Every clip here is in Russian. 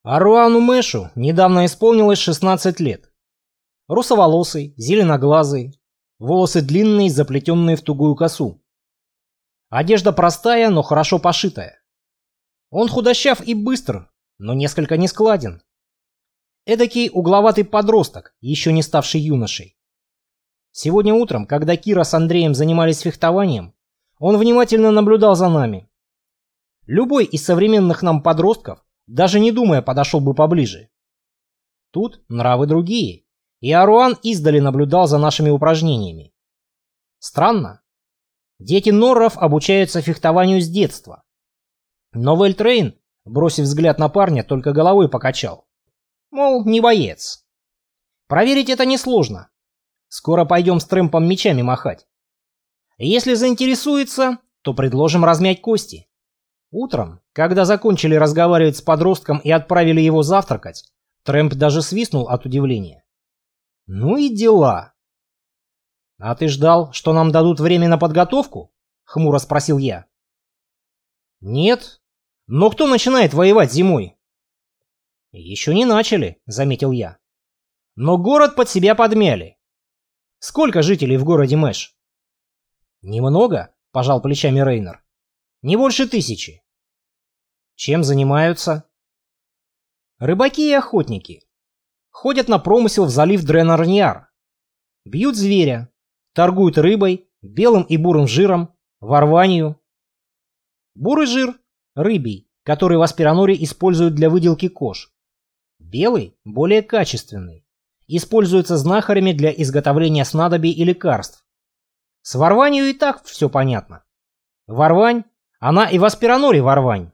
Аруану Мэшу недавно исполнилось 16 лет. Русоволосый, зеленоглазый, волосы длинные, заплетенные в тугую косу. Одежда простая, но хорошо пошитая. Он худощав и быстр, но несколько нескладен. Эдакий угловатый подросток, еще не ставший юношей. Сегодня утром, когда Кира с Андреем занимались фехтованием, он внимательно наблюдал за нами. Любой из современных нам подростков, даже не думая, подошел бы поближе. Тут нравы другие, и Аруан издали наблюдал за нашими упражнениями. Странно. Дети Норров обучаются фехтованию с детства. Но Вельтрейн, бросив взгляд на парня, только головой покачал. Мол, не боец. Проверить это несложно. Скоро пойдем с Трэмпом мечами махать. Если заинтересуется, то предложим размять кости. Утром, когда закончили разговаривать с подростком и отправили его завтракать, Трэмп даже свистнул от удивления. Ну и дела. «А ты ждал, что нам дадут время на подготовку?» — хмуро спросил я. «Нет. Но кто начинает воевать зимой?» «Еще не начали», — заметил я. «Но город под себя подмяли. Сколько жителей в городе Мэш?» «Немного», — пожал плечами Рейнер. «Не больше 1000. Чем занимаются?» «Рыбаки и охотники. Ходят на промысел в залив Дренарньяр. Бьют зверя, торгуют рыбой, белым и бурым жиром, ворванью. Бурый жир – рыбий, который в Аспираноре используют для выделки кож. Белый – более качественный. Используется знахарями для изготовления снадобий и лекарств. С ворванью и так все понятно. Ворвань, она и в Аспираноре ворвань.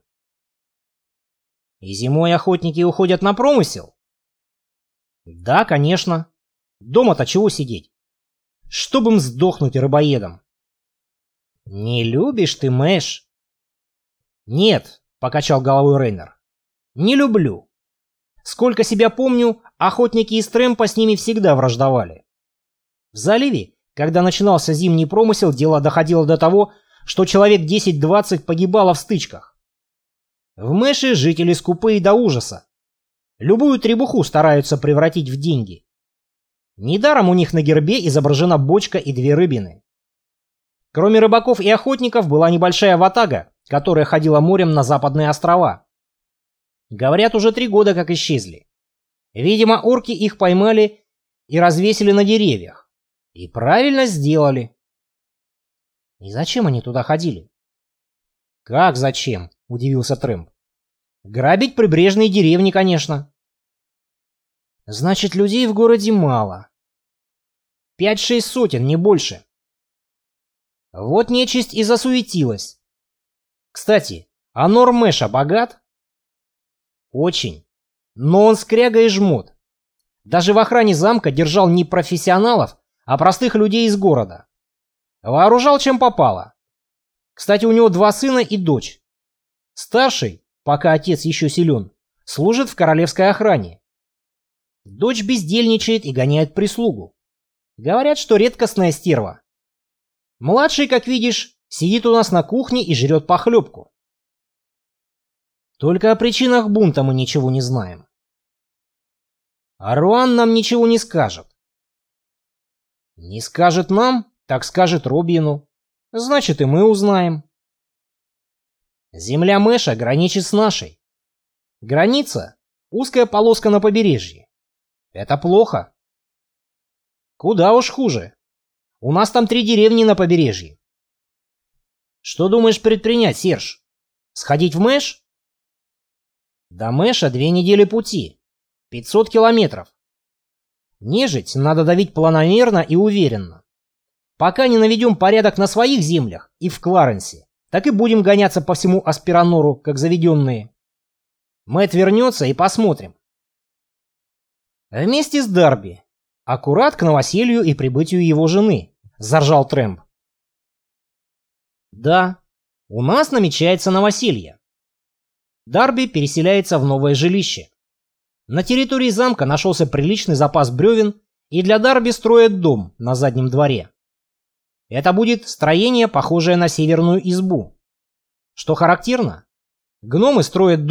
И зимой охотники уходят на промысел? Да, конечно. Дома-то чего сидеть? Чтоб им сдохнуть рыбоедом. Не любишь ты Мэш? Нет, покачал головой Рейнер. Не люблю. Сколько себя помню, охотники из Трэмпа с ними всегда враждовали. В заливе, когда начинался зимний промысел, дело доходило до того, что человек 10-20 погибало в стычках. В Мэше жители скупые до ужаса. Любую требуху стараются превратить в деньги. Недаром у них на гербе изображена бочка и 2 рыбины. Кроме рыбаков и охотников была небольшая ватага, которая ходила морем на западные острова. Говорят, уже 3 года как исчезли. Видимо, орки их поймали и развесили на деревьях. И правильно сделали. И зачем они туда ходили? Как зачем? Удивился Трэмп. Грабить прибрежные деревни, конечно. Значит, людей в городе мало. 5-6 сотен, не больше. Вот нечисть и засуетилась. Кстати, а Нор Мэша богат? Очень. Но он скряга и жмот. Даже в охране замка держал не профессионалов, а простых людей из города. Вооружал чем попало. Кстати, у него 2 сына и дочь. Старший, пока отец еще силен, служит в королевской охране. Дочь бездельничает и гоняет прислугу. Говорят, что редкостная стерва. Младший, как видишь, сидит у нас на кухне и жрет похлебку. Только о причинах бунта мы ничего не знаем. Аруан нам ничего не скажет. Не скажет нам, так скажет Робину. Значит, и мы узнаем. Земля Мэша граничит с нашей. Граница — узкая полоска на побережье. Это плохо. Куда уж хуже. У нас там 3 деревни на побережье. Что думаешь предпринять, Серж? Сходить в Мэш? До Мэша 2 недели пути. 500 километров. Нежить надо давить планомерно и уверенно. Пока не наведем порядок на своих землях и в Кларенсе, так и будем гоняться по всему Аспиранору, как заведенные. Мэтт вернется и посмотрим. Вместе с Дарби. Аккурат к новоселью и прибытию его жены, заржал Трэмп. Да, у нас намечается новоселье. Дарби переселяется в новое жилище. На территории замка нашелся приличный запас бревен, и для Дарби строят дом на заднем дворе. Это будет строение, похожее на северную избу. Что характерно, гномы строят дом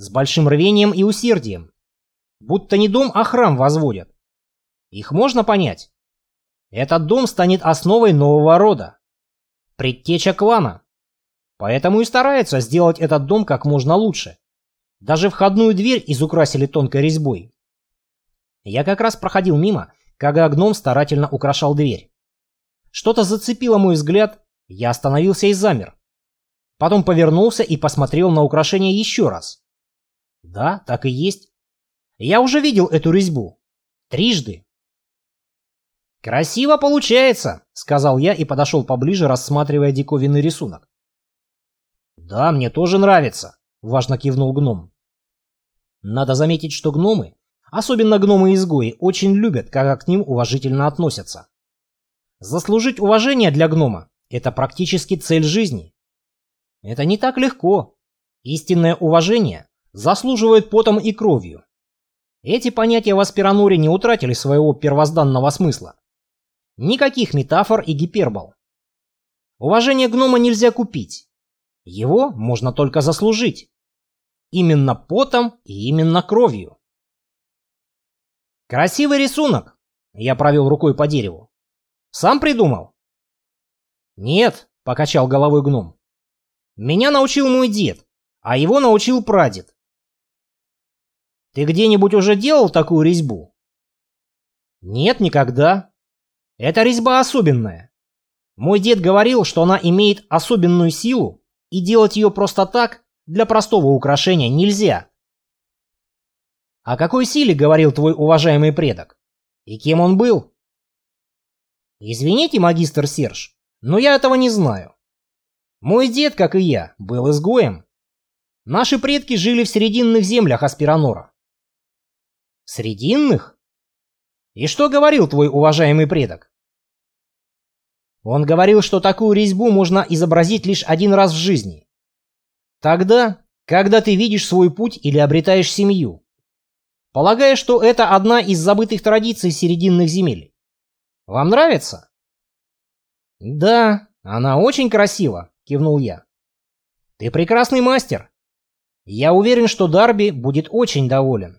с большим рвением и усердием. Будто не дом, а храм возводят. Их можно понять. Этот дом станет основой нового рода. Предтеча клана. Поэтому и стараются сделать этот дом как можно лучше. Даже входную дверь изукрасили тонкой резьбой. Я как раз проходил мимо, когда гном старательно украшал дверь. Что-то зацепило мой взгляд, я остановился и замер. Потом повернулся и посмотрел на украшение еще раз. Да, так и есть. Я уже видел эту резьбу. Трижды. «Красиво получается», — сказал я и подошел поближе, рассматривая диковинный рисунок. «Да, мне тоже нравится», — важно кивнул гном. Надо заметить, что гномы, особенно гномы-изгои, очень любят, когда к ним уважительно относятся. Заслужить уважение для гнома — это практически цель жизни. Это не так легко. Истинное уважение заслуживает потом и кровью. Эти понятия в Аспироноре не утратили своего первозданного смысла. Никаких метафор и гипербол. Уважение гнома нельзя купить. Его можно только заслужить. Именно потом и именно кровью. Красивый рисунок. Я провел рукой по дереву. Сам придумал? Нет, покачал головой гном. Меня научил мой дед, а его научил прадед. Ты где-нибудь уже делал такую резьбу? Нет, никогда. Эта резьба особенная. Мой дед говорил, что она имеет особенную силу, и делать ее просто так, для простого украшения, нельзя. О какой силе говорил твой уважаемый предок? И кем он был? Извините, магистр Серж, но я этого не знаю. Мой дед, как и я, был изгоем. Наши предки жили в срединных землях Аспиронора. Срединных? И что говорил твой уважаемый предок? Он говорил, что такую резьбу можно изобразить лишь один раз в жизни. Тогда, когда ты видишь свой путь или обретаешь семью. Полагаю, что это одна из забытых традиций серединных земель. Вам нравится? Да, она очень красива, кивнул я. Ты прекрасный мастер. Я уверен, что Дарби будет очень доволен.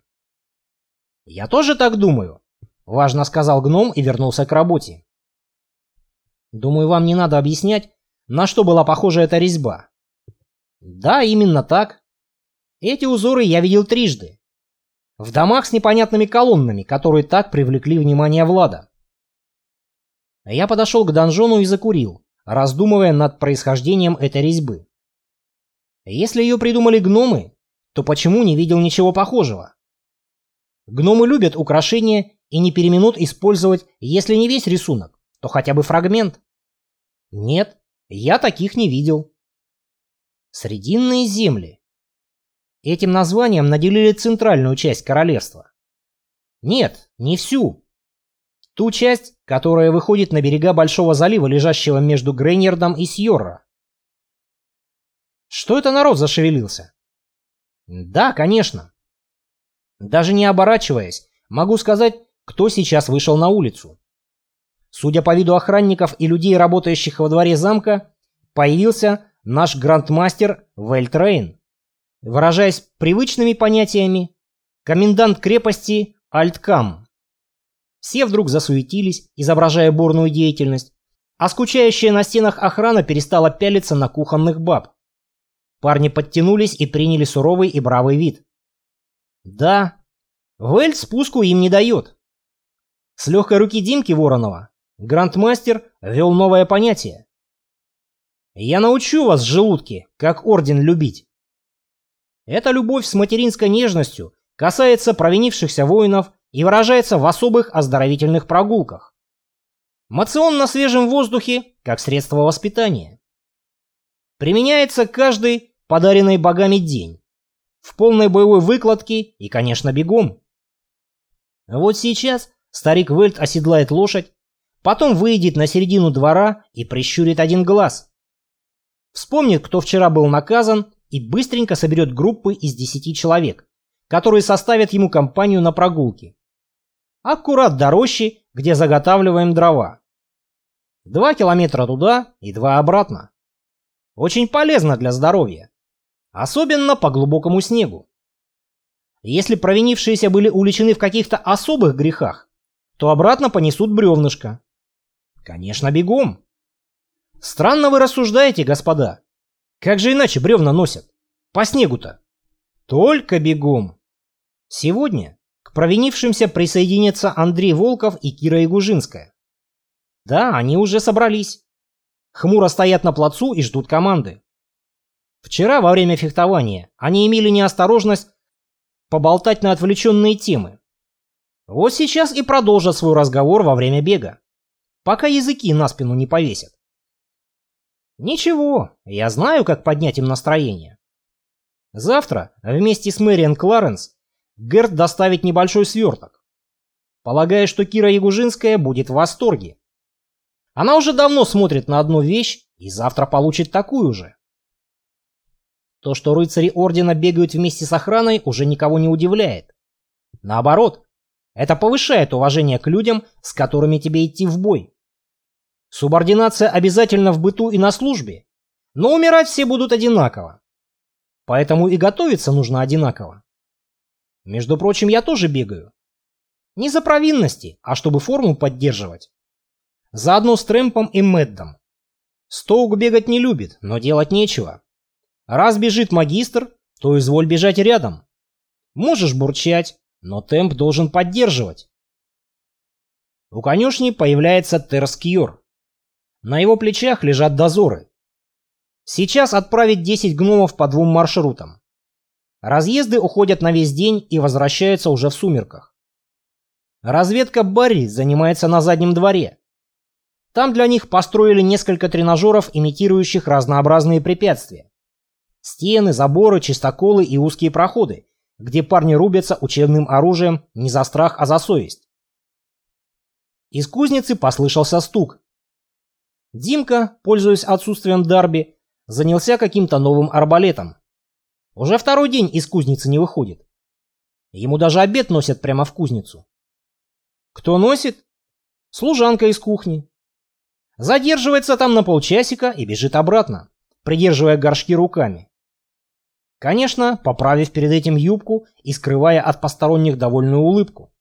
Я тоже так думаю, важно сказал гном и вернулся к работе. Думаю, вам не надо объяснять, на что была похожа эта резьба. Да, именно так. Эти узоры я видел трижды. В домах с непонятными колоннами, которые так привлекли внимание Влада. Я подошел к донжону и закурил, раздумывая над происхождением этой резьбы. Если ее придумали гномы, то почему не видел ничего похожего? Гномы любят украшения и не переминут использовать, если не весь рисунок, то хотя бы фрагмент. Нет, я таких не видел. Срединные земли. Этим названием наделили центральную часть королевства. Нет, не всю. Ту часть, которая выходит на берега Большого залива, лежащего между Грейнердом и Сьорра. Что это народ зашевелился? Да, конечно. Даже не оборачиваясь, могу сказать, кто сейчас вышел на улицу. Судя по виду охранников и людей, работающих во дворе замка, появился наш грандмастер Вельтрейн. Выражаясь привычными понятиями, комендант крепости Альткам. Все вдруг засуетились, изображая бурную деятельность, а скучающая на стенах охрана перестала пялиться на кухонных баб. Парни подтянулись и приняли суровый и бравый вид. Да, Вельт спуску им не дает. С легкой руки Димки Воронова грандмастер ввел новое понятие. Я научу вас, желудки, как орден любить. Эта любовь с материнской нежностью касается провинившихся воинов и выражается в особых оздоровительных прогулках. Моцион на свежем воздухе как средство воспитания. Применяется каждый подаренный богами день. В полной боевой выкладке и, конечно, бегом. Вот сейчас старик Вельт оседлает лошадь, потом выйдет на середину двора и прищурит один глаз. Вспомнит, кто вчера был наказан, и быстренько соберет группы из 10 человек, которые составят ему компанию на прогулке. Аккурат до рощи, где заготавливаем дрова. 2 километра туда и 2 обратно. Очень полезно для здоровья. Особенно по глубокому снегу. Если провинившиеся были уличены в каких-то особых грехах, то обратно понесут бревнышко. Конечно, бегом. Странно вы рассуждаете, господа. Как же иначе бревна носят? По снегу-то. Только бегом. Сегодня к провинившимся присоединятся Андрей Волков и Кира Ягужинская. Да, они уже собрались. Хмуро стоят на плацу и ждут команды. Вчера во время фехтования они имели неосторожность поболтать на отвлеченные темы. Вот сейчас и продолжат свой разговор во время бега, пока языки на спину не повесят. Ничего, я знаю, как поднять им настроение. Завтра вместе с Мэриан Кларенс Герт доставит небольшой сверток. Полагаю, что Кира Ягужинская будет в восторге. Она уже давно смотрит на одну вещь и завтра получит такую же. То, что рыцари ордена бегают вместе с охраной, уже никого не удивляет. Наоборот, это повышает уважение к людям, с которыми тебе идти в бой. Субординация обязательна в быту и на службе, но умирать все будут одинаково. Поэтому и готовиться нужно одинаково. Между прочим, я тоже бегаю. Не за провинности, а чтобы форму поддерживать. Заодно с Трэмпом и Мэддом. Стоук бегать не любит, но делать нечего. Раз бежит магистр, то изволь бежать рядом. Можешь бурчать, но темп должен поддерживать. У конюшни появляется Терскьор. На его плечах лежат дозоры. Сейчас отправить 10 гномов по 2 маршрутам. Разъезды уходят на весь день и возвращаются уже в сумерках. Разведка Барри занимается на заднем дворе. Там для них построили несколько тренажеров, имитирующих разнообразные препятствия. Стены, заборы, чистоколы и узкие проходы, где парни рубятся учебным оружием не за страх, а за совесть. Из кузницы послышался стук. Димка, пользуясь отсутствием Дарби, занялся каким-то новым арбалетом. Уже второй день из кузницы не выходит. Ему даже обед носят прямо в кузницу. Кто носит? Служанка из кухни. Задерживается там на полчасика и бежит обратно, придерживая горшки руками. Конечно, поправив перед этим юбку и скрывая от посторонних довольную улыбку.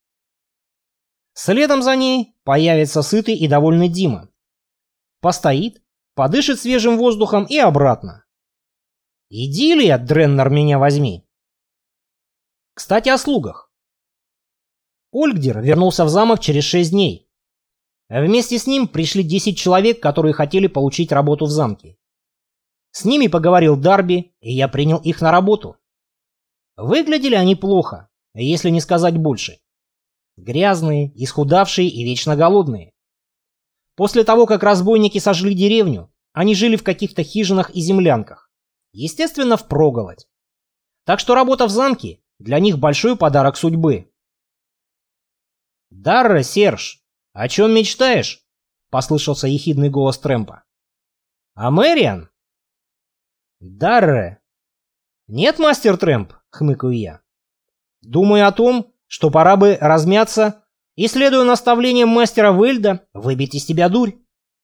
Следом за ней появится сытый и довольный Дима. Постоит, подышит свежим воздухом и обратно. Идиллия, Дреннер, меня возьми. Кстати, о слугах. Ольгдер вернулся в замок через 6 дней. Вместе с ним пришли 10 человек, которые хотели получить работу в замке. С ними поговорил Дарби, и я принял их на работу. Выглядели они плохо, если не сказать больше. Грязные, исхудавшие и вечно голодные. После того, как разбойники сожгли деревню, они жили в каких-то хижинах и землянках. Естественно, впроголодь. Так что работа в замке для них большой подарок судьбы. «Дарра, Серж, о чем мечтаешь?» — послышался ехидный голос Трэмпа. «А Мэриан?» «Дарре». «Нет, мастер Трэмп», — хмыкаю я. «Думаю о том, что пора бы размяться и, следуя наставлениям мастера Вельда, выбить из тебя дурь».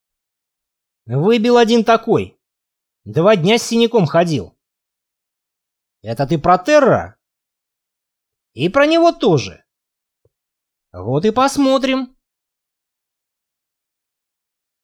«Выбил один такой. 2 дня с синяком ходил». «Это ты про Терра?» «И про него тоже». «Вот и посмотрим».